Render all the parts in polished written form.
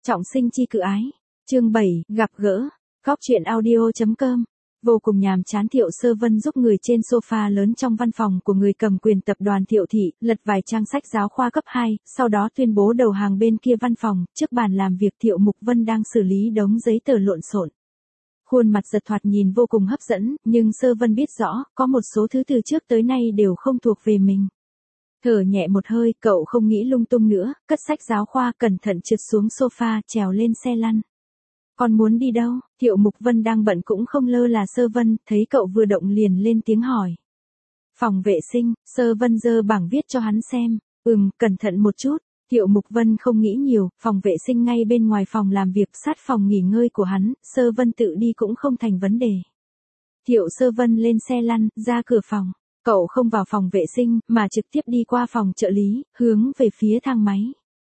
Trọng sinh chi cự ái. Chương 7, gặp gỡ. Góc truyện audio.com. Vô cùng nhàm chán Thiệu Sơ Vân giúp người trên sofa lớn trong văn phòng của người cầm quyền tập đoàn Thiệu Thị, lật vài trang sách giáo khoa cấp 2, sau đó tuyên bố đầu hàng bên kia văn phòng, trước bàn làm việc Thiệu Mục Vân đang xử lý đống giấy tờ lộn xộn. Khuôn mặt giật thoạt nhìn vô cùng hấp dẫn, nhưng Sơ Vân biết rõ, có một số thứ từ trước tới nay đều không thuộc về mình. Thở nhẹ một hơi, cậu không nghĩ lung tung nữa, cất sách giáo khoa cẩn thận trượt xuống sofa, trèo lên xe lăn. Con muốn đi đâu? Thiệu Mục Vân đang bận cũng không lơ là Sơ Vân, thấy cậu vừa động liền lên tiếng hỏi. Phòng vệ sinh, Sơ Vân giơ bảng viết cho hắn xem. Cẩn thận một chút. Thiệu Mục Vân không nghĩ nhiều, phòng vệ sinh ngay bên ngoài phòng làm việc sát phòng nghỉ ngơi của hắn, Sơ Vân tự đi cũng không thành vấn đề. Thiệu Sơ Vân lên xe lăn, ra cửa phòng. Cậu không vào phòng vệ sinh, mà trực tiếp đi qua phòng trợ lý, hướng về phía thang máy.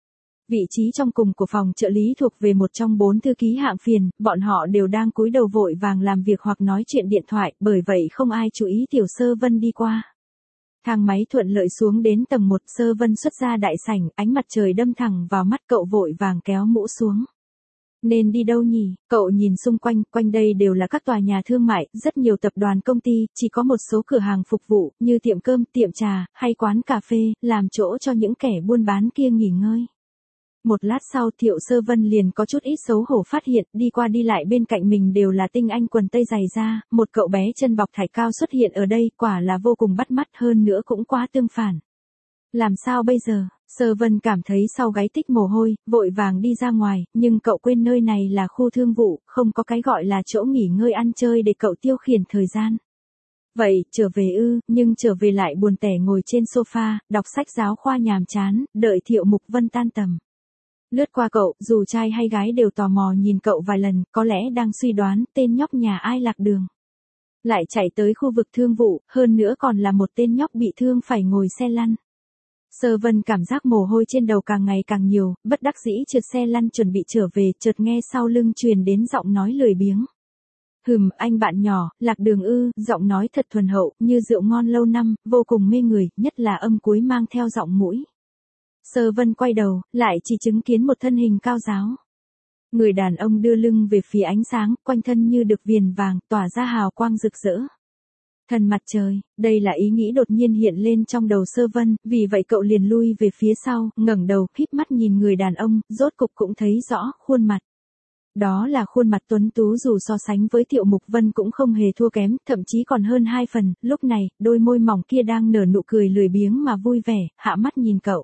Vị trí trong cùng của phòng trợ lý thuộc về một trong 4 thư ký hạng phiền, bọn họ đều đang cúi đầu vội vàng làm việc hoặc nói chuyện điện thoại, bởi vậy không ai chú ý Tiểu Sơ Vân đi qua. Thang máy thuận lợi xuống đến tầng 1, Sơ Vân xuất ra đại sảnh, ánh mặt trời đâm thẳng vào mắt cậu vội vàng kéo mũ xuống. Nên đi đâu nhỉ? Cậu nhìn xung quanh, quanh đây đều là các tòa nhà thương mại, rất nhiều tập đoàn công ty, chỉ có một số cửa hàng phục vụ, như tiệm cơm, tiệm trà, hay quán cà phê, làm chỗ cho những kẻ buôn bán kia nghỉ ngơi. Một lát sau Thiệu Sơ Vân liền có chút ít xấu hổ phát hiện, đi qua đi lại bên cạnh mình đều là tinh anh quần tây dày da, một cậu bé chân bọc thải cao xuất hiện ở đây, quả là vô cùng bắt mắt, hơn nữa cũng quá tương phản. Làm sao bây giờ? Sơ Vân cảm thấy sau gáy tích mồ hôi, vội vàng đi ra ngoài, nhưng cậu quên nơi này là khu thương vụ, không có cái gọi là chỗ nghỉ ngơi ăn chơi để cậu tiêu khiển thời gian. Vậy, trở về nhưng trở về lại buồn tẻ ngồi trên sofa, đọc sách giáo khoa nhàm chán, đợi Thiệu Mục Vân tan tầm. Lướt qua cậu, dù trai hay gái đều tò mò nhìn cậu vài lần, có lẽ đang suy đoán tên nhóc nhà ai lạc đường. Lại chạy tới khu vực thương vụ, hơn nữa còn là một tên nhóc bị thương phải ngồi xe lăn. Sơ Vân cảm giác mồ hôi trên đầu càng ngày càng nhiều, bất đắc dĩ trượt xe lăn chuẩn bị trở về, chợt nghe sau lưng truyền đến giọng nói lười biếng. Anh bạn nhỏ, lạc đường giọng nói thật thuần hậu, như rượu ngon lâu năm, vô cùng mê người, nhất là âm cuối mang theo giọng mũi. Sơ Vân quay đầu, lại chỉ chứng kiến một thân hình cao ráo. Người đàn ông đưa lưng về phía ánh sáng, quanh thân như được viền vàng, tỏa ra hào quang rực rỡ. Thần mặt trời, đây là ý nghĩ đột nhiên hiện lên trong đầu Sơ Vân, vì vậy cậu liền lui về phía sau, ngẩng đầu, híp mắt nhìn người đàn ông, rốt cục cũng thấy rõ khuôn mặt. Đó là khuôn mặt tuấn tú dù so sánh với Thiệu Mục Vân cũng không hề thua kém, thậm chí còn hơn 2 phần, lúc này, đôi môi mỏng kia đang nở nụ cười lười biếng mà vui vẻ, hạ mắt nhìn cậu.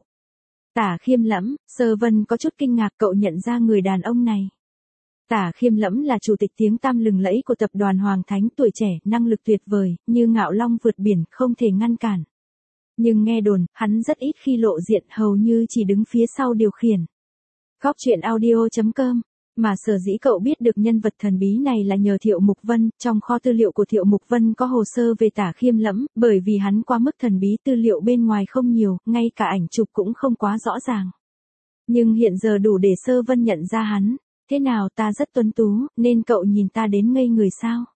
Tả Khiêm Lẫm, Sơ Vân có chút kinh ngạc cậu nhận ra người đàn ông này. Tả Khiêm Lẫm là chủ tịch tiếng tăm lừng lẫy của tập đoàn Hoàng Thánh, tuổi trẻ, năng lực tuyệt vời, như ngạo long vượt biển, không thể ngăn cản. Nhưng nghe đồn, hắn rất ít khi lộ diện, hầu như chỉ đứng phía sau điều khiển. Góc truyện audio.com. Mà sở dĩ cậu biết được nhân vật thần bí này là nhờ Thiệu Mục Vân, trong kho tư liệu của Thiệu Mục Vân có hồ sơ về Tả Khiêm Lẫm, bởi vì hắn quá mức thần bí, tư liệu bên ngoài không nhiều, ngay cả ảnh chụp cũng không quá rõ ràng. Nhưng hiện giờ đủ để Sơ Vân nhận ra hắn. Thế nào, ta rất tuấn tú, nên cậu nhìn ta đến ngây người sao?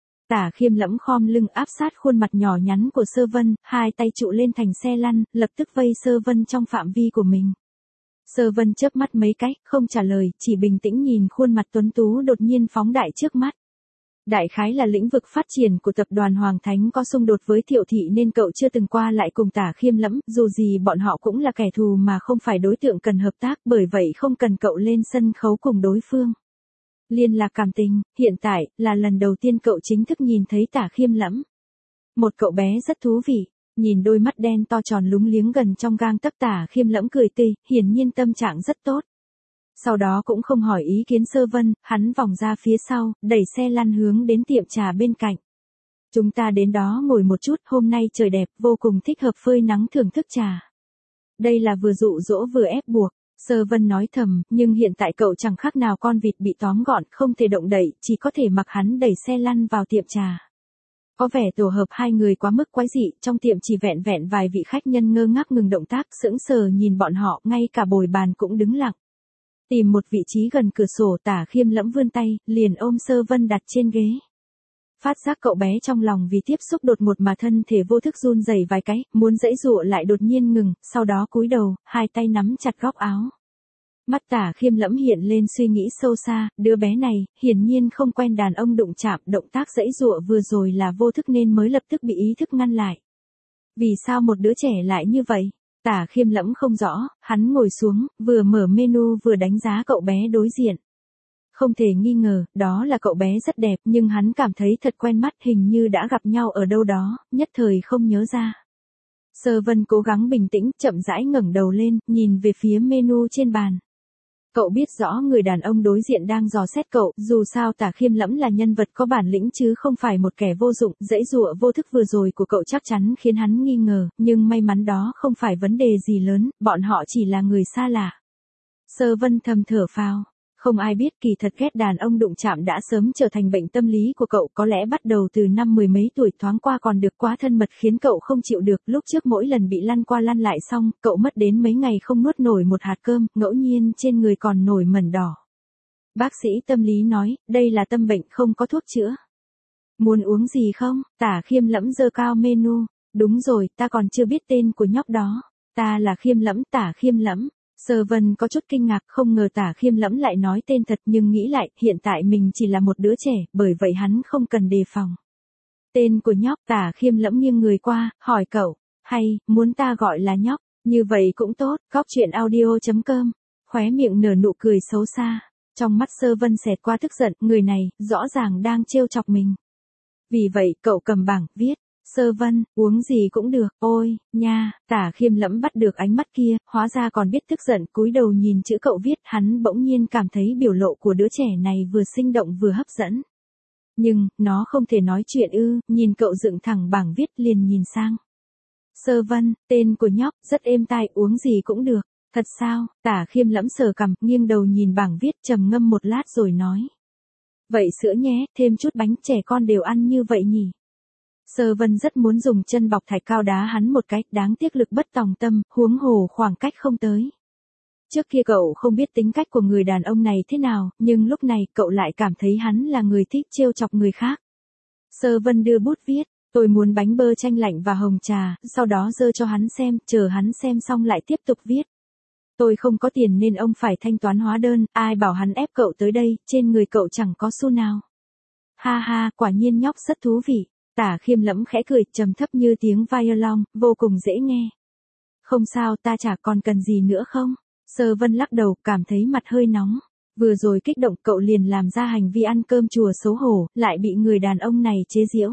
Tả Khiêm Lẫm khom lưng áp sát khuôn mặt nhỏ nhắn của Sơ Vân, hai tay trụ lên thành xe lăn, lập tức vây Sơ Vân trong phạm vi của mình. Sơ Vân chớp mắt mấy cái, không trả lời, chỉ bình tĩnh nhìn khuôn mặt tuấn tú đột nhiên phóng đại trước mắt. Đại khái là lĩnh vực phát triển của tập đoàn Hoàng Thánh có xung đột với Thiệu Thị nên cậu chưa từng qua lại cùng Tả Khiêm Lẫm, dù gì bọn họ cũng là kẻ thù mà không phải đối tượng cần hợp tác, bởi vậy không cần cậu lên sân khấu cùng đối phương. Liên lạc cảm tình, hiện tại, là lần đầu tiên cậu chính thức nhìn thấy Tả Khiêm Lẫm. Một cậu bé rất thú vị, nhìn đôi mắt đen to tròn lúng liếng gần trong gang tấc. Tả Khiêm Lẫm cười tươi, hiển nhiên tâm trạng rất tốt. Sau đó cũng không hỏi ý kiến Sơ Vân, hắn vòng ra phía sau, đẩy xe lăn hướng đến tiệm trà bên cạnh. Chúng ta đến đó ngồi một chút, hôm nay trời đẹp, vô cùng thích hợp phơi nắng thưởng thức trà. Đây là vừa dụ dỗ vừa ép buộc, Sơ Vân nói thầm, nhưng hiện tại cậu chẳng khác nào con vịt bị tóm gọn, không thể động đậy, chỉ có thể mặc hắn đẩy xe lăn vào tiệm trà. Có vẻ tổ hợp hai người quá mức quái dị, trong tiệm chỉ vẹn vẹn vài vị khách nhân ngơ ngác ngừng động tác, sững sờ nhìn bọn họ, ngay cả bồi bàn cũng đứng lặng. Tìm một vị trí gần cửa sổ, Tả Khiêm Lẫm vươn tay, liền ôm Sơ Vân đặt trên ghế. Phát giác cậu bé trong lòng vì tiếp xúc đột ngột mà thân thể vô thức run rẩy vài cái, muốn giãy giụa lại đột nhiên ngừng, sau đó cúi đầu, hai tay nắm chặt góc áo. Mắt Tả Khiêm Lẫm hiện lên suy nghĩ sâu xa, đứa bé này, hiển nhiên không quen đàn ông đụng chạm, động tác giãy giụa vừa rồi là vô thức nên mới lập tức bị ý thức ngăn lại. Vì sao một đứa trẻ lại như vậy? Tả Khiêm Lẫm không rõ, hắn ngồi xuống, vừa mở menu vừa đánh giá cậu bé đối diện. Không thể nghi ngờ, đó là cậu bé rất đẹp nhưng hắn cảm thấy thật quen mắt, hình như đã gặp nhau ở đâu đó, nhất thời không nhớ ra. Sơ Vân cố gắng bình tĩnh, chậm rãi ngẩng đầu lên, nhìn về phía menu trên bàn. Cậu biết rõ người đàn ông đối diện đang dò xét cậu, dù sao Tả Khiêm Lẫm là nhân vật có bản lĩnh chứ không phải một kẻ vô dụng, giãy giụa vô thức vừa rồi của cậu chắc chắn khiến hắn nghi ngờ, nhưng may mắn đó không phải vấn đề gì lớn, bọn họ chỉ là người xa lạ. Sơ Vân thầm thở phào. Không ai biết kỳ thật ghét đàn ông đụng chạm đã sớm trở thành bệnh tâm lý của cậu, có lẽ bắt đầu từ năm mười mấy tuổi, thoáng qua còn được quá thân mật khiến cậu không chịu được, lúc trước mỗi lần bị lăn qua lăn lại xong, cậu mất đến mấy ngày không nuốt nổi một hạt cơm, ngẫu nhiên trên người còn nổi mẩn đỏ. Bác sĩ tâm lý nói, đây là tâm bệnh không có thuốc chữa. Muốn uống gì không? Tả Khiêm Lẫm giơ cao menu. Đúng rồi, ta còn chưa biết tên của nhóc đó. Ta là Khiêm Lẫm, Tả Khiêm Lẫm. Sơ Vân có chút kinh ngạc, không ngờ Tả Khiêm Lẫm lại nói tên thật, nhưng nghĩ lại, hiện tại mình chỉ là một đứa trẻ, bởi vậy hắn không cần đề phòng. Tên của nhóc, Tả Khiêm Lẫm nghiêng người qua, hỏi cậu, hay, muốn ta gọi là nhóc, như vậy cũng tốt, coctruyện.audio.com, khóe miệng nở nụ cười xấu xa. Trong mắt Sơ Vân xẹt qua tức giận, người này, rõ ràng đang trêu chọc mình. Vì vậy, cậu cầm bảng, viết. Sơ Vân, uống gì cũng được, ôi, nha, Tả Khiêm Lẫm bắt được ánh mắt kia, hóa ra còn biết tức giận, cúi đầu nhìn chữ cậu viết, hắn bỗng nhiên cảm thấy biểu lộ của đứa trẻ này vừa sinh động vừa hấp dẫn. Nhưng, nó không thể nói chuyện ư, nhìn cậu dựng thẳng bảng viết liền nhìn sang. Sơ Vân, tên của nhóc, rất êm tai, uống gì cũng được, thật sao? Tả Khiêm Lẫm sờ cằm, nghiêng đầu nhìn bảng viết, trầm ngâm một lát rồi nói. Vậy sữa nhé, thêm chút bánh, trẻ con đều ăn như vậy nhỉ? Sơ Vân rất muốn dùng chân bọc thạch cao đá hắn một cái, đáng tiếc lực bất tòng tâm, huống hồ khoảng cách không tới. Trước kia cậu không biết tính cách của người đàn ông này thế nào, nhưng lúc này cậu lại cảm thấy hắn là người thích trêu chọc người khác. Sơ Vân đưa bút viết, tôi muốn bánh bơ chanh lạnh và hồng trà, sau đó giơ cho hắn xem, chờ hắn xem xong lại tiếp tục viết. Tôi không có tiền nên ông phải thanh toán hóa đơn, ai bảo hắn ép cậu tới đây, trên người cậu chẳng có xu nào. Ha ha, quả nhiên nhóc rất thú vị. Tả Khiêm Lẫm khẽ cười, trầm thấp như tiếng violon, vô cùng dễ nghe. Không sao, ta chả còn cần gì nữa không? Sơ Vân lắc đầu, cảm thấy mặt hơi nóng. Vừa rồi kích động cậu liền làm ra hành vi ăn cơm chùa xấu hổ, lại bị người đàn ông này chế giễu.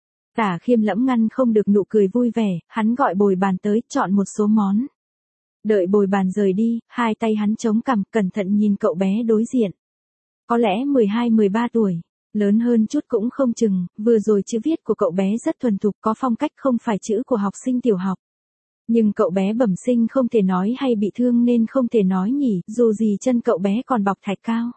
Tả Khiêm Lẫm ngăn không được nụ cười vui vẻ, hắn gọi bồi bàn tới, chọn một số món. Đợi bồi bàn rời đi, hai tay hắn chống cằm, cẩn thận nhìn cậu bé đối diện. Có lẽ 12-13 tuổi. Lớn hơn chút cũng không chừng, vừa rồi chữ viết của cậu bé rất thuần thục, có phong cách không phải chữ của học sinh tiểu học. Nhưng cậu bé bẩm sinh không thể nói hay bị thương nên không thể nói nhỉ, dù gì chân cậu bé còn bọc thạch cao.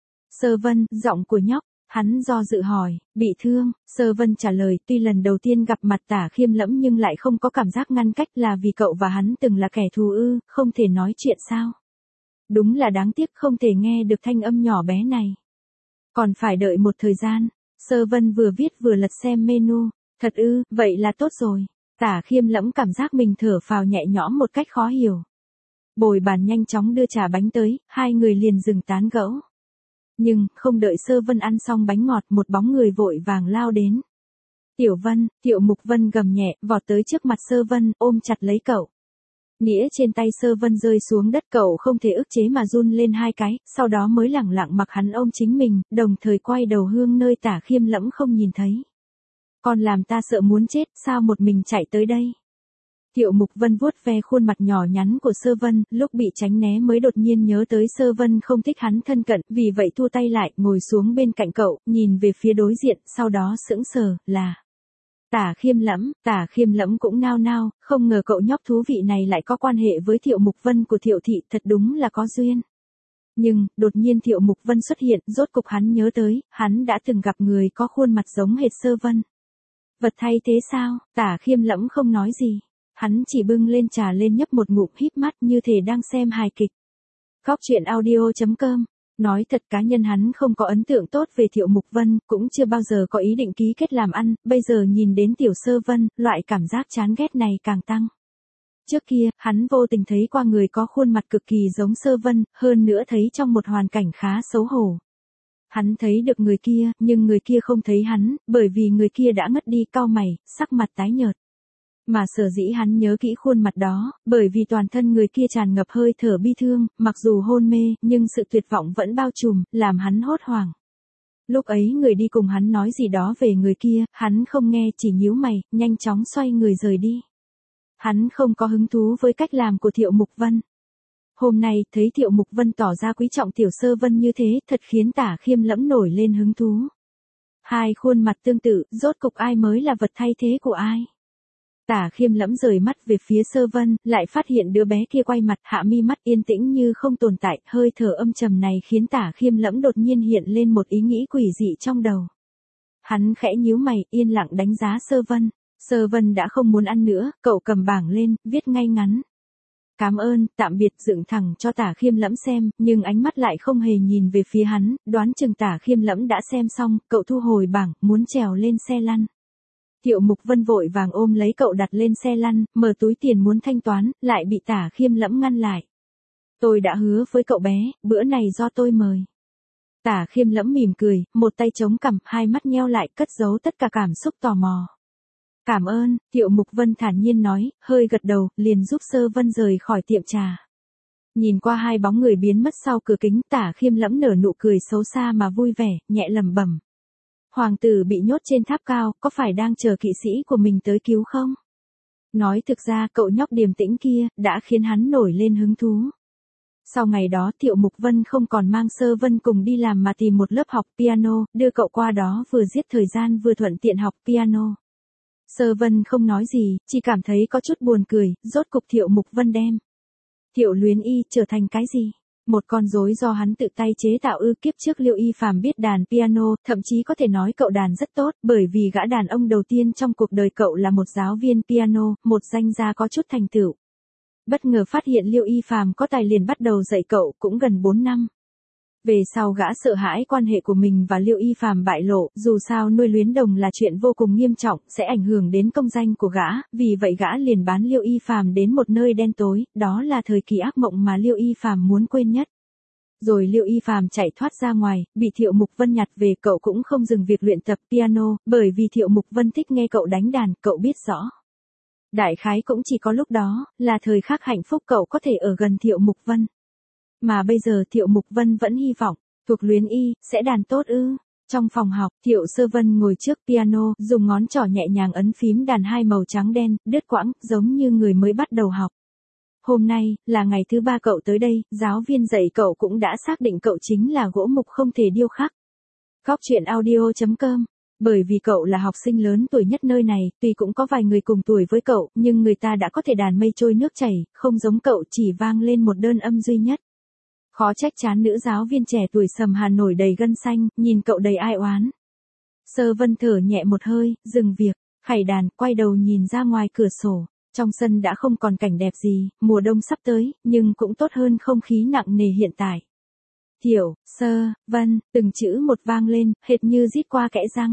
Sơ Vân, giọng của nhóc, hắn do dự hỏi, bị thương, Sơ Vân trả lời, tuy lần đầu tiên gặp mặt Tả Khiêm Lẫm nhưng lại không có cảm giác ngăn cách, là vì cậu và hắn từng là kẻ thù ư, không thể nói chuyện sao. Đúng là đáng tiếc không thể nghe được thanh âm nhỏ bé này. Còn phải đợi một thời gian, Sơ Vân vừa viết vừa lật xem menu, thật ư, vậy là tốt rồi. Tả Khiêm Lẫm cảm giác mình thở phào nhẹ nhõm một cách khó hiểu. Bồi bàn nhanh chóng đưa trà bánh tới, hai người liền dừng tán gẫu. Nhưng, không đợi Sơ Vân ăn xong bánh ngọt, một bóng người vội vàng lao đến. Tiểu Vân, Tiểu Mục Vân gầm nhẹ, vọt tới trước mặt Sơ Vân, ôm chặt lấy cậu. Nĩa trên tay Sơ Vân rơi xuống đất, cậu không thể ức chế mà run lên hai cái, sau đó mới lẳng lặng mặc hắn ôm chính mình, đồng thời quay đầu hướng nơi Tả Khiêm Lẫm không nhìn thấy. Con làm ta sợ muốn chết, sao một mình chạy tới đây? Tiểu Mục Vân vuốt ve khuôn mặt nhỏ nhắn của Sơ Vân, lúc bị tránh né mới đột nhiên nhớ tới Sơ Vân không thích hắn thân cận, vì vậy thua tay lại, ngồi xuống bên cạnh cậu, nhìn về phía đối diện, sau đó sững sờ, là Tả Khiêm Lẫm cũng nao nao, không ngờ cậu nhóc thú vị này lại có quan hệ với Thiệu Mục Vân của Thiệu thị, thật đúng là có duyên. Nhưng, đột nhiên Thiệu Mục Vân xuất hiện, rốt cục hắn nhớ tới, hắn đã từng gặp người có khuôn mặt giống hệt Sơ Vân. Vật thay thế sao? Tả Khiêm Lẫm không nói gì. Hắn chỉ bưng lên trà lên nhấp một ngụm, híp mắt như thể đang xem hài kịch. Coctruyện.audio.com. Nói thật, cá nhân hắn không có ấn tượng tốt về Thiệu Mục Vân, cũng chưa bao giờ có ý định ký kết làm ăn, bây giờ nhìn đến Tiểu Sơ Vân, loại cảm giác chán ghét này càng tăng. Trước kia, hắn vô tình thấy qua người có khuôn mặt cực kỳ giống Sơ Vân, hơn nữa thấy trong một hoàn cảnh khá xấu hổ. Hắn thấy được người kia, nhưng người kia không thấy hắn, bởi vì người kia đã ngất đi, cau mày, sắc mặt tái nhợt. Mà sở dĩ hắn nhớ kỹ khuôn mặt đó, bởi vì toàn thân người kia tràn ngập hơi thở bi thương, mặc dù hôn mê, nhưng sự tuyệt vọng vẫn bao trùm, làm hắn hốt hoảng. Lúc ấy người đi cùng hắn nói gì đó về người kia, hắn không nghe, chỉ nhíu mày, nhanh chóng xoay người rời đi. Hắn không có hứng thú với cách làm của Thiệu Mục Vân. Hôm nay, thấy Thiệu Mục Vân tỏ ra quý trọng Tiểu Sơ Vân như thế, thật khiến Tả Khiêm Lẫm nổi lên hứng thú. Hai khuôn mặt tương tự, rốt cục ai mới là vật thay thế của ai? Tả Khiêm Lẫm rời mắt về phía Sơ Vân, lại phát hiện đứa bé kia quay mặt, hạ mi mắt yên tĩnh như không tồn tại, hơi thở âm trầm này khiến Tả Khiêm Lẫm đột nhiên hiện lên một ý nghĩ quỷ dị trong đầu. Hắn khẽ nhíu mày, yên lặng đánh giá Sơ Vân. Sơ Vân đã không muốn ăn nữa, cậu cầm bảng lên, viết ngay ngắn. Cảm ơn, tạm biệt, dựng thẳng cho Tả Khiêm Lẫm xem, nhưng ánh mắt lại không hề nhìn về phía hắn, đoán chừng Tả Khiêm Lẫm đã xem xong, cậu thu hồi bảng, muốn trèo lên xe lăn. Thiệu Mục Vân vội vàng ôm lấy cậu đặt lên xe lăn, mở túi tiền muốn thanh toán, lại bị Tả Khiêm Lẫm ngăn lại. Tôi đã hứa với cậu bé, bữa này do tôi mời. Tả Khiêm Lẫm mỉm cười, một tay chống cằm, hai mắt nheo lại, cất giấu tất cả cảm xúc tò mò. Cảm ơn, Thiệu Mục Vân thản nhiên nói, hơi gật đầu, liền giúp Sơ Vân rời khỏi tiệm trà. Nhìn qua hai bóng người biến mất sau cửa kính, Tả Khiêm Lẫm nở nụ cười xấu xa mà vui vẻ, nhẹ lẩm bẩm. Hoàng tử bị nhốt trên tháp cao, có phải đang chờ kỵ sĩ của mình tới cứu không? Nói thực ra cậu nhóc điềm tĩnh kia, đã khiến hắn nổi lên hứng thú. Sau ngày đó Thiệu Mục Vân không còn mang Sơ Vân cùng đi làm mà tìm một lớp học piano, đưa cậu qua đó vừa giết thời gian vừa thuận tiện học piano. Sơ Vân không nói gì, chỉ cảm thấy có chút buồn cười, rốt cục Thiệu Mục Vân đem Thiệu Luyến Y trở thành cái gì? Một con rối do hắn tự tay chế tạo ư? Kiếp trước Liêu Y Phàm biết đàn piano, thậm chí có thể nói cậu đàn rất tốt, bởi vì gã đàn ông đầu tiên trong cuộc đời cậu là một giáo viên piano, một danh gia có chút thành tựu. Bất ngờ phát hiện Liêu Y Phàm có tài liền bắt đầu dạy cậu, cũng gần 4 năm. Về sau gã sợ hãi quan hệ của mình và Liêu Y Phàm bại lộ, dù sao nuôi luyến đồng là chuyện vô cùng nghiêm trọng, sẽ ảnh hưởng đến công danh của gã, vì vậy gã liền bán Liêu Y Phàm đến một nơi đen tối, đó là thời kỳ ác mộng mà Liêu Y Phàm muốn quên nhất. Rồi Liêu Y Phàm chạy thoát ra ngoài, bị Thiệu Mục Vân nhặt về, cậu cũng không dừng việc luyện tập piano, bởi vì Thiệu Mục Vân thích nghe cậu đánh đàn, cậu biết rõ. Đại khái cũng chỉ có lúc đó, là thời khắc hạnh phúc cậu có thể ở gần Thiệu Mục Vân. Mà bây giờ Thiệu Mục Vân vẫn hy vọng, thuộc Luyến Y, sẽ đàn tốt ư. Trong phòng học, Thiệu Sơ Vân ngồi trước piano, dùng ngón trỏ nhẹ nhàng ấn phím đàn hai màu trắng đen, đứt quãng, giống như người mới bắt đầu học. Hôm nay, là ngày thứ 3 cậu tới đây, giáo viên dạy cậu cũng đã xác định cậu chính là gỗ mục không thể điêu khắc. Góc truyện audio.com. Bởi vì cậu là học sinh lớn tuổi nhất nơi này, tuy cũng có vài người cùng tuổi với cậu, nhưng người ta đã có thể đàn mây trôi nước chảy, không giống cậu chỉ vang lên một đơn âm duy nhất. Khó trách chán nữ giáo viên trẻ tuổi Sầm Hà nổi đầy gân xanh, nhìn cậu đầy ai oán. Sơ Vân thở nhẹ một hơi, dừng việc, khải đàn, quay đầu nhìn ra ngoài cửa sổ. Trong sân đã không còn cảnh đẹp gì, mùa đông sắp tới, nhưng cũng tốt hơn không khí nặng nề hiện tại. Thiệu, Sơ, Vân, từng chữ một vang lên, hệt như rít qua kẽ răng.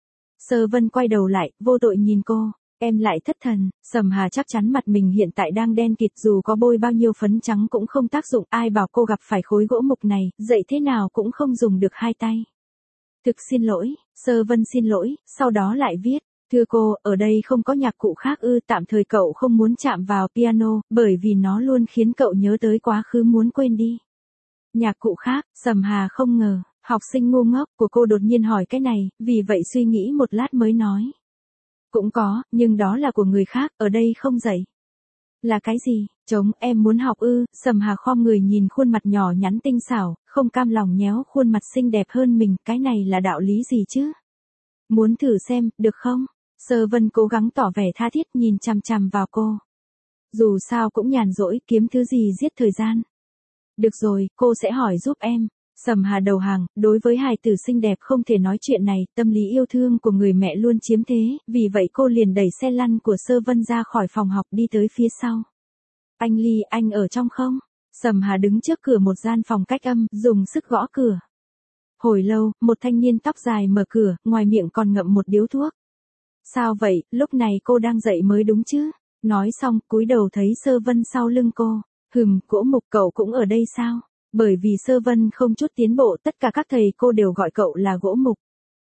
Sơ Vân quay đầu lại, vô tội nhìn cô. Em lại thất thần. Sầm Hà chắc chắn mặt mình hiện tại đang đen kịt, dù có bôi bao nhiêu phấn trắng cũng không tác dụng, ai bảo cô gặp phải khối gỗ mục này, dậy thế nào cũng không dùng được hai tay. Thực xin lỗi, Sơ Vân xin lỗi, sau đó lại viết. Thưa cô, ở đây không có nhạc cụ khác ư? Tạm thời cậu không muốn chạm vào piano, bởi vì nó luôn khiến cậu nhớ tới quá khứ muốn quên đi. Nhạc cụ khác, Sầm Hà không ngờ, học sinh ngu ngốc của cô đột nhiên hỏi cái này, vì vậy suy nghĩ một lát mới nói. Cũng có, nhưng đó là của người khác, ở đây không dạy. Là cái gì? Trống, em muốn học ư? Sầm Hà khom người nhìn khuôn mặt nhỏ nhắn tinh xảo, không cam lòng nhéo khuôn mặt xinh đẹp hơn mình, cái này là đạo lý gì chứ? Muốn thử xem, được không? Sơ Vân cố gắng tỏ vẻ tha thiết nhìn chằm chằm vào cô. Dù sao cũng nhàn rỗi, kiếm thứ gì giết thời gian. Được rồi, cô sẽ hỏi giúp em. Sầm Hà đầu hàng, đối với hài tử xinh đẹp không thể nói chuyện này, tâm lý yêu thương của người mẹ luôn chiếm thế, vì vậy cô liền đẩy xe lăn của Sơ Vân ra khỏi phòng học đi tới phía sau. Anh Ly, anh ở trong không? Sầm Hà đứng trước cửa một gian phòng cách âm, dùng sức gõ cửa. Hồi lâu, một thanh niên tóc dài mở cửa, ngoài miệng còn ngậm một điếu thuốc. Sao vậy, lúc này cô đang dậy mới đúng chứ? Nói xong, cúi đầu thấy Sơ Vân sau lưng cô. Gỗ Mục cậu cũng ở đây sao? Bởi vì Sơ Vân không chút tiến bộ, tất cả các thầy cô đều gọi cậu là Gỗ Mục.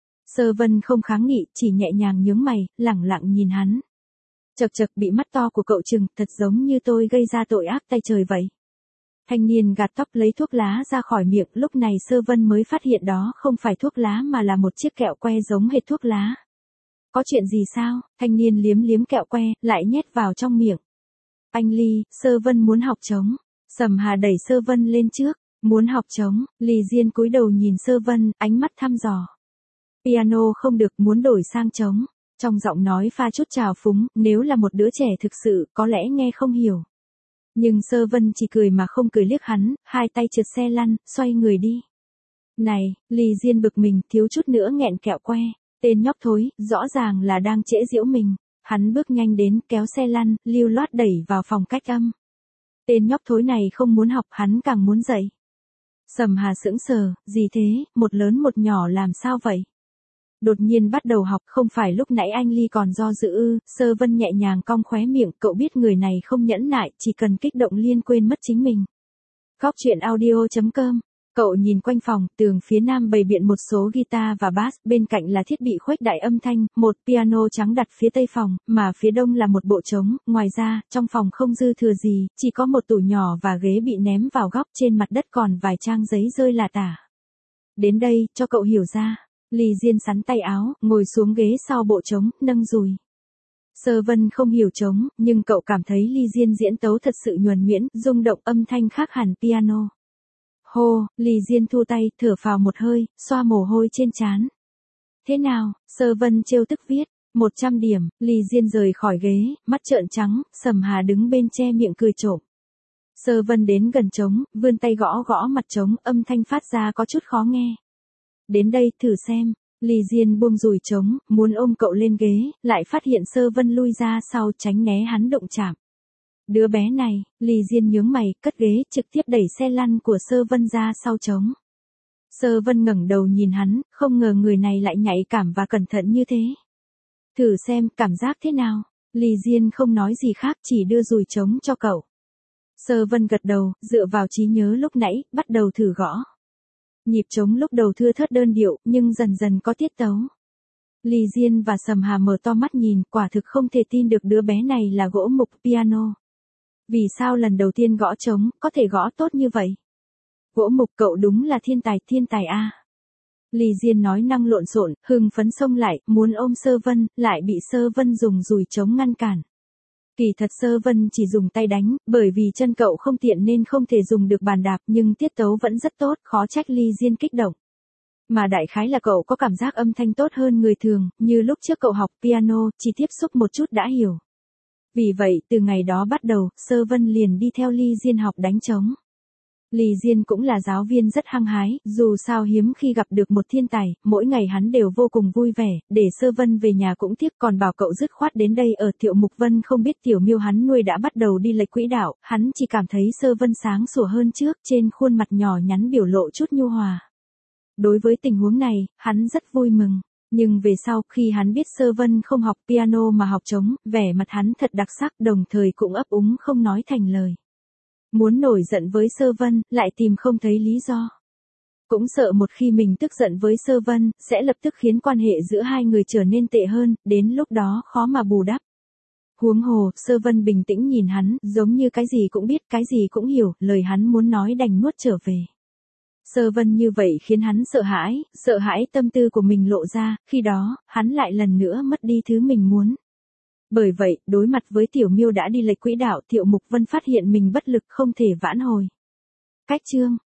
Sơ Vân không kháng nghị, chỉ nhẹ nhàng nhướng mày, lẳng lặng nhìn hắn. Chật chật, bị mắt to của cậu trừng, thật giống như tôi gây ra tội ác tay trời vậy. Thanh niên gạt tóc lấy thuốc lá ra khỏi miệng, lúc này Sơ Vân mới phát hiện đó không phải thuốc lá mà là một chiếc kẹo que giống hệt thuốc lá. Có chuyện gì sao? Thanh niên liếm liếm kẹo que, lại nhét vào trong miệng. Anh Ly, Sơ Vân muốn học trống. Sầm Hà đẩy Sơ Vân lên trước. Muốn học trống, Ly Diên cúi đầu nhìn Sơ Vân, ánh mắt thăm dò. Piano không được, muốn đổi sang trống. Trong giọng nói pha chút trào phúng, nếu là một đứa trẻ thực sự, có lẽ nghe không hiểu. Nhưng Sơ Vân chỉ cười mà không cười liếc hắn, hai tay trượt xe lăn, xoay người đi. Này, Ly Diên bực mình, thiếu chút nữa nghẹn kẹo que. Tên nhóc thối, rõ ràng là đang trễ giễu mình. Hắn bước nhanh đến, kéo xe lăn, lưu loát đẩy vào phòng cách âm. Tên nhóc thối này không muốn học, hắn càng muốn dậy. Sầm Hà sững sờ, gì thế, một lớn một nhỏ làm sao vậy? Đột nhiên bắt đầu học, không phải lúc nãy anh Ly còn do dự ư? Sơ Vân nhẹ nhàng cong khóe miệng, cậu biết người này không nhẫn nại, chỉ cần kích động liên quên mất chính mình. Góc truyện audio.com. Cậu nhìn quanh phòng, tường phía nam bày biện một số guitar và bass, bên cạnh là thiết bị khuếch đại âm thanh, một piano trắng đặt phía tây phòng, mà phía đông là một bộ trống, ngoài ra, trong phòng không dư thừa gì, chỉ có một tủ nhỏ và ghế bị ném vào góc, trên mặt đất còn vài trang giấy rơi lả tả. Đến đây, cho cậu hiểu ra. Ly Diên sắn tay áo, ngồi xuống ghế sau bộ trống, nâng dùi. Sơ Vân không hiểu trống, nhưng cậu cảm thấy Ly Diên diễn tấu thật sự nhuần nhuyễn, rung động âm thanh khác hẳn piano. Hô, Ly Diên thu tay, thở phào một hơi, xoa mồ hôi trên trán. Thế nào? Sơ Vân trêu tức viết. 100 điểm, Ly Diên rời khỏi ghế, mắt trợn trắng, Sầm Hà đứng bên che miệng cười trộm. Sơ Vân đến gần trống, vươn tay gõ gõ mặt trống, âm thanh phát ra có chút khó nghe. Đến đây, thử xem. Ly Diên buông dùi trống, muốn ôm cậu lên ghế, lại phát hiện Sơ Vân lui ra sau tránh né hắn động chạm. Đứa bé này, Ly Diên nhướng mày, cất ghế, trực tiếp đẩy xe lăn của Sơ Vân ra sau trống. Sơ Vân ngẩng đầu nhìn hắn, không ngờ người này lại nhạy cảm và cẩn thận như thế. Thử xem, cảm giác thế nào? Ly Diên không nói gì khác, chỉ đưa dùi trống cho cậu. Sơ Vân gật đầu, dựa vào trí nhớ lúc nãy, bắt đầu thử gõ. Nhịp trống lúc đầu thưa thớt đơn điệu, nhưng dần dần có tiết tấu. Ly Diên và Sầm Hà mở to mắt nhìn, quả thực không thể tin được đứa bé này là Gỗ Mục piano. Vì sao lần đầu tiên gõ trống, có thể gõ tốt như vậy? Gỗ Mục cậu đúng là thiên tài a. Ly Diên nói năng lộn xộn, hưng phấn xông lại, muốn ôm Sơ Vân, lại bị Sơ Vân dùng dùi trống ngăn cản. Kỳ thật Sơ Vân chỉ dùng tay đánh, bởi vì chân cậu không tiện nên không thể dùng được bàn đạp, nhưng tiết tấu vẫn rất tốt, khó trách Ly Diên kích động. Mà đại khái là cậu có cảm giác âm thanh tốt hơn người thường, như lúc trước cậu học piano, chỉ tiếp xúc một chút đã hiểu. Vì vậy, từ ngày đó bắt đầu, Sơ Vân liền đi theo Ly Diên học đánh trống. Ly Diên cũng là giáo viên rất hăng hái, dù sao hiếm khi gặp được một thiên tài, mỗi ngày hắn đều vô cùng vui vẻ, để Sơ Vân về nhà cũng tiếc, còn bảo cậu dứt khoát đến đây ở. Thiệu Mục Vân không biết tiểu miêu hắn nuôi đã bắt đầu đi lệch quỹ đạo, hắn chỉ cảm thấy Sơ Vân sáng sủa hơn trước, trên khuôn mặt nhỏ nhắn biểu lộ chút nhu hòa. Đối với tình huống này, hắn rất vui mừng. Nhưng về sau, khi hắn biết Sơ Vân không học piano mà học trống, vẻ mặt hắn thật đặc sắc, đồng thời cũng ấp úng không nói thành lời. Muốn nổi giận với Sơ Vân, lại tìm không thấy lý do. Cũng sợ một khi mình tức giận với Sơ Vân, sẽ lập tức khiến quan hệ giữa hai người trở nên tệ hơn, đến lúc đó khó mà bù đắp. Huống hồ, Sơ Vân bình tĩnh nhìn hắn, giống như cái gì cũng biết, cái gì cũng hiểu, lời hắn muốn nói đành nuốt trở về. Sơ Vân như vậy khiến hắn sợ hãi tâm tư của mình lộ ra, khi đó, hắn lại lần nữa mất đi thứ mình muốn. Bởi vậy, đối mặt với tiểu miêu đã đi lệch quỹ đạo, Thiệu Mục Vân phát hiện mình bất lực không thể vãn hồi. Cách chương